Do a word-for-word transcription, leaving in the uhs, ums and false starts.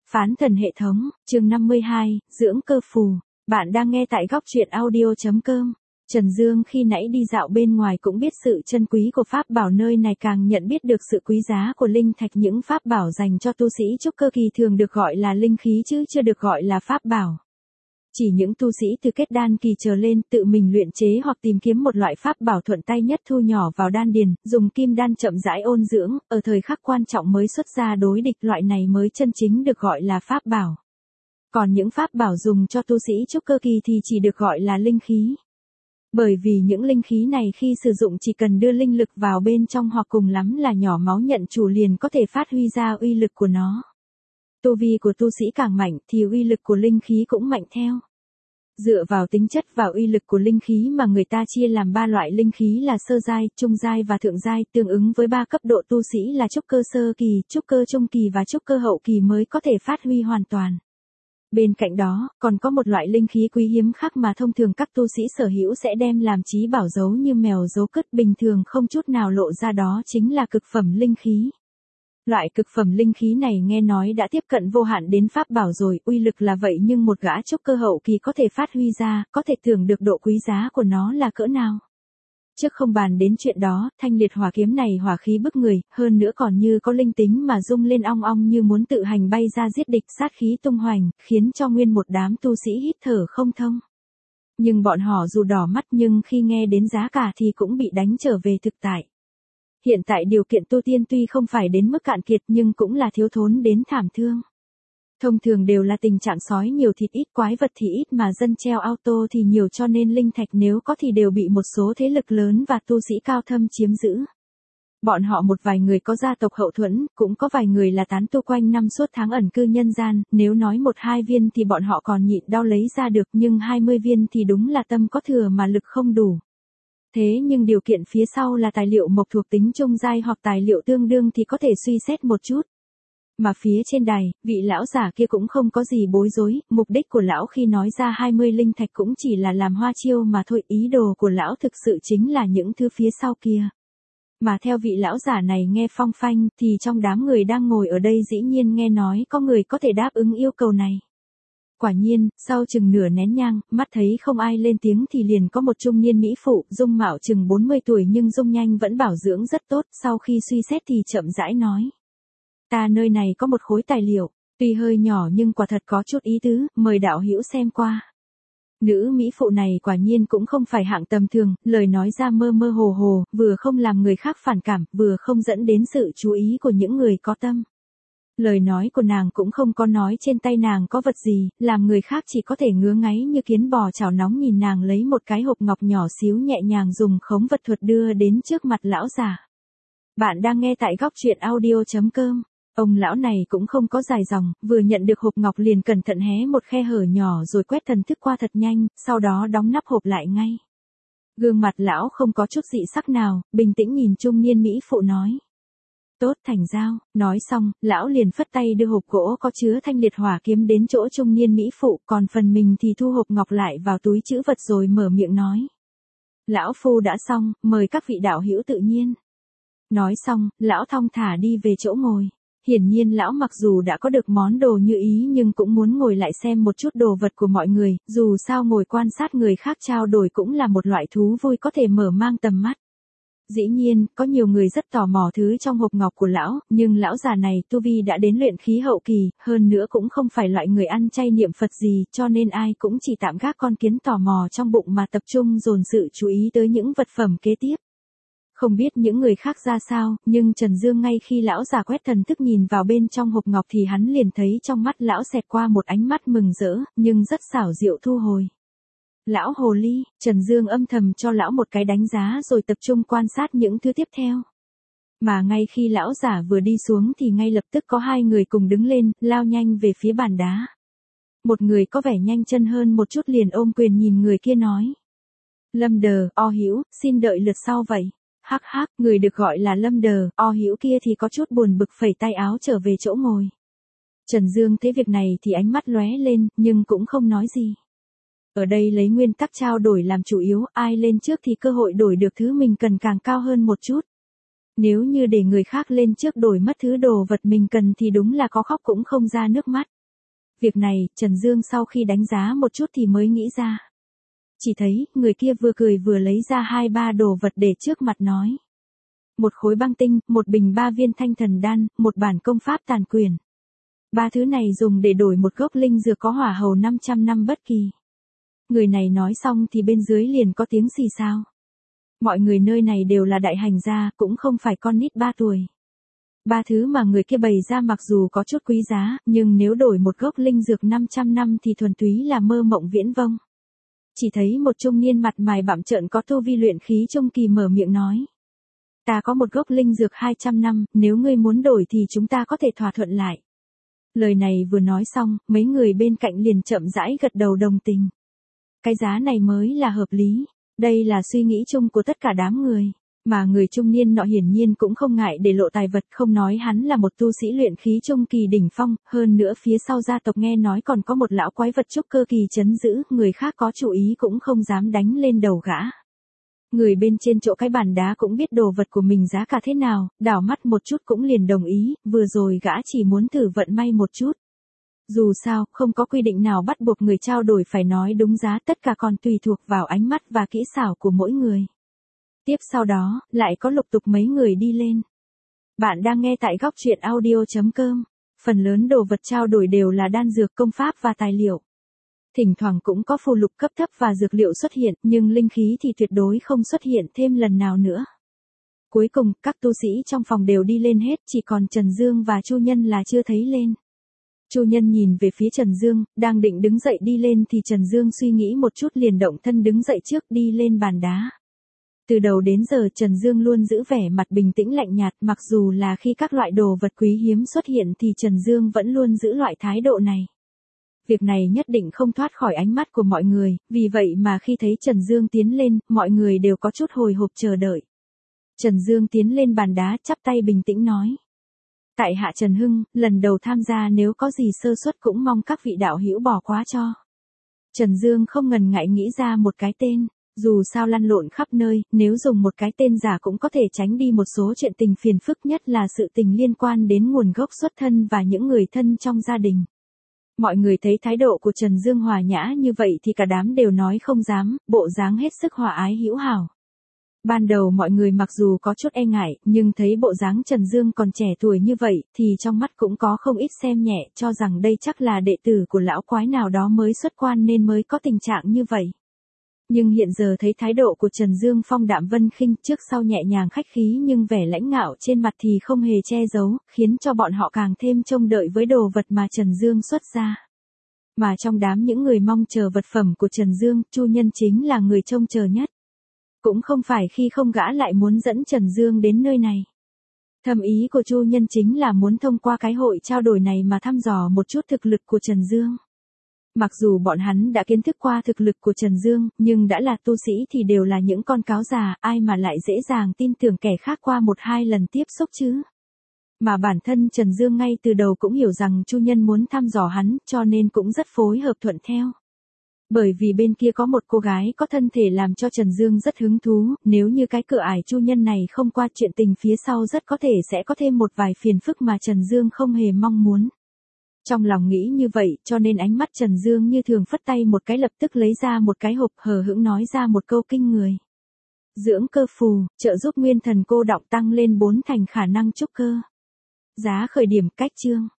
Phán thần hệ thống, chương năm mươi hai, dưỡng cơ phù. Bạn đang nghe tại góc truyện audio chấm com. Trần Dương khi nãy đi dạo bên ngoài cũng biết sự chân quý của pháp bảo nơi này, càng nhận biết được sự quý giá của linh thạch. Những pháp bảo dành cho tu sĩ trúc cơ kỳ thường được gọi là linh khí chứ chưa được gọi là pháp bảo. Chỉ những tu sĩ từ kết đan kỳ trở lên tự mình luyện chế hoặc tìm kiếm một loại pháp bảo thuận tay nhất thu nhỏ vào đan điền, dùng kim đan chậm rãi ôn dưỡng, ở thời khắc quan trọng mới xuất ra đối địch, loại này mới chân chính được gọi là pháp bảo. Còn những pháp bảo dùng cho tu sĩ trúc cơ kỳ thì chỉ được gọi là linh khí. Bởi vì những linh khí này khi sử dụng chỉ cần đưa linh lực vào bên trong hoặc cùng lắm là nhỏ máu nhận chủ liền có thể phát huy ra uy lực của nó. Tu vi của tu sĩ càng mạnh thì uy lực của linh khí cũng mạnh theo. Dựa vào tính chất và uy lực của linh khí mà người ta chia làm ba loại linh khí là sơ giai, trung giai và thượng giai, tương ứng với ba cấp độ tu sĩ là trúc cơ sơ kỳ, trúc cơ trung kỳ và trúc cơ hậu kỳ mới có thể phát huy hoàn toàn. Bên cạnh đó, còn có một loại linh khí quý hiếm khác mà thông thường các tu sĩ sở hữu sẽ đem làm chí bảo giấu như mèo giấu cứt, bình thường không chút nào lộ ra, đó chính là cực phẩm linh khí. Loại cực phẩm linh khí này nghe nói đã tiếp cận vô hạn đến pháp bảo rồi, uy lực là vậy nhưng một gã trúc cơ hậu kỳ có thể phát huy ra, có thể tưởng được độ quý giá của nó là cỡ nào. Trước không bàn đến chuyện đó, thanh liệt hỏa kiếm này hỏa khí bức người, hơn nữa còn như có linh tính mà rung lên ong ong như muốn tự hành bay ra giết địch, sát khí tung hoành, khiến cho nguyên một đám tu sĩ hít thở không thông. Nhưng bọn họ dù đỏ mắt nhưng khi nghe đến giá cả thì cũng bị đánh trở về thực tại. Hiện tại điều kiện tu tiên tuy không phải đến mức cạn kiệt nhưng cũng là thiếu thốn đến thảm thương. Thông thường đều là tình trạng sói nhiều thịt ít, quái vật thì ít mà dân treo auto thì nhiều, cho nên linh thạch nếu có thì đều bị một số thế lực lớn và tu sĩ cao thâm chiếm giữ. Bọn họ một vài người có gia tộc hậu thuẫn, cũng có vài người là tán tu quanh năm suốt tháng ẩn cư nhân gian, nếu nói một hai viên thì bọn họ còn nhịn đau lấy ra được, nhưng hai mươi viên thì đúng là tâm có thừa mà lực không đủ. Thế nhưng điều kiện phía sau là tài liệu mộc thuộc tính trung giai hoặc tài liệu tương đương thì có thể suy xét một chút. Mà phía trên đài, vị lão giả kia cũng không có gì bối rối, mục đích của lão khi nói ra hai mươi linh thạch cũng chỉ là làm hoa chiêu mà thôi, ý đồ của lão thực sự chính là những thứ phía sau kia. Mà theo vị lão giả này nghe phong phanh thì trong đám người đang ngồi ở đây dĩ nhiên nghe nói có người có thể đáp ứng yêu cầu này. Quả nhiên, sau chừng nửa nén nhang, mắt thấy không ai lên tiếng thì liền có một trung niên mỹ phụ, dung mạo chừng bốn mươi tuổi nhưng dung nhanh vẫn bảo dưỡng rất tốt, sau khi suy xét thì chậm rãi nói. Ta nơi này có một khối tài liệu, tuy hơi nhỏ nhưng quả thật có chút ý tứ, mời đạo hữu xem qua. Nữ mỹ phụ này quả nhiên cũng không phải hạng tầm thường, lời nói ra mơ mơ hồ hồ, vừa không làm người khác phản cảm, vừa không dẫn đến sự chú ý của những người có tâm. Lời nói của nàng cũng không có nói trên tay nàng có vật gì, làm người khác chỉ có thể ngứa ngáy như kiến bò chảo nóng nhìn nàng lấy một cái hộp ngọc nhỏ xíu nhẹ nhàng dùng khống vật thuật đưa đến trước mặt lão già. Bạn đang nghe tại góc truyện audio chấm com. Ông lão này cũng không có dài dòng, vừa nhận được hộp ngọc liền cẩn thận hé một khe hở nhỏ rồi quét thần thức qua thật nhanh, sau đó đóng nắp hộp lại ngay. Gương mặt lão không có chút dị sắc nào, bình tĩnh nhìn trung niên mỹ phụ nói. Tốt, thành giao. Nói xong, lão liền phất tay đưa hộp gỗ có chứa thanh liệt hỏa kiếm đến chỗ trung niên mỹ phụ, còn phần mình thì thu hộp ngọc lại vào túi trữ vật rồi mở miệng nói. Lão phu đã xong, mời các vị đạo hữu tự nhiên. Nói xong, lão thong thả đi về chỗ ngồi. Hiển nhiên lão mặc dù đã có được món đồ như ý nhưng cũng muốn ngồi lại xem một chút đồ vật của mọi người, dù sao ngồi quan sát người khác trao đổi cũng là một loại thú vui có thể mở mang tầm mắt. Dĩ nhiên, có nhiều người rất tò mò thứ trong hộp ngọc của lão, nhưng lão già này tu vi đã đến luyện khí hậu kỳ, hơn nữa cũng không phải loại người ăn chay niệm Phật gì, cho nên ai cũng chỉ tạm gác con kiến tò mò trong bụng mà tập trung dồn sự chú ý tới những vật phẩm kế tiếp. Không biết những người khác ra sao, nhưng Trần Dương ngay khi lão già quét thần thức nhìn vào bên trong hộp ngọc thì hắn liền thấy trong mắt lão xẹt qua một ánh mắt mừng rỡ, nhưng rất xảo diệu thu hồi. Lão hồ ly, Trần Dương âm thầm cho lão một cái đánh giá rồi tập trung quan sát những thứ tiếp theo. Mà ngay khi lão giả vừa đi xuống thì ngay lập tức có hai người cùng đứng lên, lao nhanh về phía bàn đá. Một người có vẻ nhanh chân hơn một chút liền ôm quyền nhìn người kia nói. Lâm Đờ, O Hữu, xin đợi lượt sau vậy. Hắc hắc, người được gọi là Lâm Đờ, O Hữu kia thì có chút buồn bực phẩy tay áo trở về chỗ ngồi. Trần Dương thấy việc này thì ánh mắt lóe lên, nhưng cũng không nói gì. Ở đây lấy nguyên tắc trao đổi làm chủ yếu, ai lên trước thì cơ hội đổi được thứ mình cần càng cao hơn một chút. Nếu như để người khác lên trước đổi mất thứ đồ vật mình cần thì đúng là có khóc cũng không ra nước mắt. Việc này, Trần Dương sau khi đánh giá một chút thì mới nghĩ ra. Chỉ thấy, người kia vừa cười vừa lấy ra hai ba đồ vật để trước mặt nói. Một khối băng tinh, một bình ba viên thanh thần đan, một bản công pháp tàn quyền. Ba thứ này dùng để đổi một gốc linh dược có hỏa hầu năm trăm năm bất kỳ. Người này nói xong thì bên dưới liền có tiếng xì xào. Mọi người nơi này đều là đại hành gia, cũng không phải con nít ba tuổi. Ba thứ mà người kia bày ra mặc dù có chút quý giá, nhưng nếu đổi một gốc linh dược năm trăm năm thì thuần túy là mơ mộng viễn vông. Chỉ thấy một trung niên mặt mày bặm trợn có tu vi luyện khí trung kỳ mở miệng nói. Ta có một gốc linh dược hai trăm năm, nếu ngươi muốn đổi thì chúng ta có thể thỏa thuận lại. Lời này vừa nói xong, mấy người bên cạnh liền chậm rãi gật đầu đồng tình. Cái giá này mới là hợp lý, đây là suy nghĩ chung của tất cả đám người. Mà người trung niên nọ hiển nhiên cũng không ngại để lộ tài vật, không nói hắn là một tu sĩ luyện khí trung kỳ đỉnh phong, hơn nữa phía sau gia tộc nghe nói còn có một lão quái vật trúc cơ kỳ chấn giữ, người khác có chủ ý cũng không dám đánh lên đầu gã. Người bên trên chỗ cái bàn đá cũng biết đồ vật của mình giá cả thế nào, đảo mắt một chút cũng liền đồng ý, vừa rồi gã chỉ muốn thử vận may một chút. Dù sao, không có quy định nào bắt buộc người trao đổi phải nói đúng giá, tất cả còn tùy thuộc vào ánh mắt và kỹ xảo của mỗi người. Tiếp sau đó, lại có lục tục mấy người đi lên. Bạn đang nghe tại góc truyện audio chấm com. Phần lớn đồ vật trao đổi đều là đan dược, công pháp và tài liệu. Thỉnh thoảng cũng có phù lục cấp thấp và dược liệu xuất hiện, nhưng linh khí thì tuyệt đối không xuất hiện thêm lần nào nữa. Cuối cùng, các tu sĩ trong phòng đều đi lên hết, chỉ còn Trần Dương và Chu Nhân là chưa thấy lên. Chu Nhân nhìn về phía Trần Dương, đang định đứng dậy đi lên thì Trần Dương suy nghĩ một chút liền động thân đứng dậy trước đi lên bàn đá. Từ đầu đến giờ Trần Dương luôn giữ vẻ mặt bình tĩnh lạnh nhạt, mặc dù là khi các loại đồ vật quý hiếm xuất hiện thì Trần Dương vẫn luôn giữ loại thái độ này. Việc này nhất định không thoát khỏi ánh mắt của mọi người, vì vậy mà khi thấy Trần Dương tiến lên, mọi người đều có chút hồi hộp chờ đợi. Trần Dương tiến lên bàn đá chắp tay bình tĩnh nói. Tại hạ Trần Hưng, lần đầu tham gia, nếu có gì sơ suất cũng mong các vị đạo hữu bỏ qua cho. Trần Dương không ngần ngại nghĩ ra một cái tên. Dù sao lăn lộn khắp nơi, nếu dùng một cái tên giả cũng có thể tránh đi một số chuyện tình phiền phức, nhất là sự tình liên quan đến nguồn gốc xuất thân và những người thân trong gia đình. Mọi người thấy thái độ của Trần Dương hòa nhã như vậy thì cả đám đều nói không dám, bộ dáng hết sức hòa ái hữu hảo. Ban đầu mọi người mặc dù có chút e ngại, nhưng thấy bộ dáng Trần Dương còn trẻ tuổi như vậy, thì trong mắt cũng có không ít xem nhẹ, cho rằng đây chắc là đệ tử của lão quái nào đó mới xuất quan nên mới có tình trạng như vậy. Nhưng hiện giờ thấy thái độ của Trần Dương phong đạm vân khinh, trước sau nhẹ nhàng khách khí nhưng vẻ lãnh ngạo trên mặt thì không hề che giấu, khiến cho bọn họ càng thêm trông đợi với đồ vật mà Trần Dương xuất ra. Mà trong đám những người mong chờ vật phẩm của Trần Dương, Chu Nhân chính là người trông chờ nhất. Cũng không phải khi không gã lại muốn dẫn Trần Dương đến nơi này. Thầm ý của Chu Nhân chính là muốn thông qua cái hội trao đổi này mà thăm dò một chút thực lực của Trần Dương. Mặc dù bọn hắn đã kiến thức qua thực lực của Trần Dương, nhưng đã là tu sĩ thì đều là những con cáo già, ai mà lại dễ dàng tin tưởng kẻ khác qua một hai lần tiếp xúc chứ. Mà bản thân Trần Dương ngay từ đầu cũng hiểu rằng Chu Nhân muốn thăm dò hắn, cho nên cũng rất phối hợp thuận theo. Bởi vì bên kia có một cô gái có thân thể làm cho Trần Dương rất hứng thú, nếu như cái cửa ải Chu Nhân này không qua, chuyện tình phía sau rất có thể sẽ có thêm một vài phiền phức mà Trần Dương không hề mong muốn. Trong lòng nghĩ như vậy, cho nên ánh mắt Trần Dương như thường phất tay một cái lập tức lấy ra một cái hộp, hờ hững nói ra một câu kinh người. Dưỡng cơ phù, trợ giúp nguyên thần cô đọng tăng lên bốn thành khả năng trúc cơ. Giá khởi điểm, cách chương.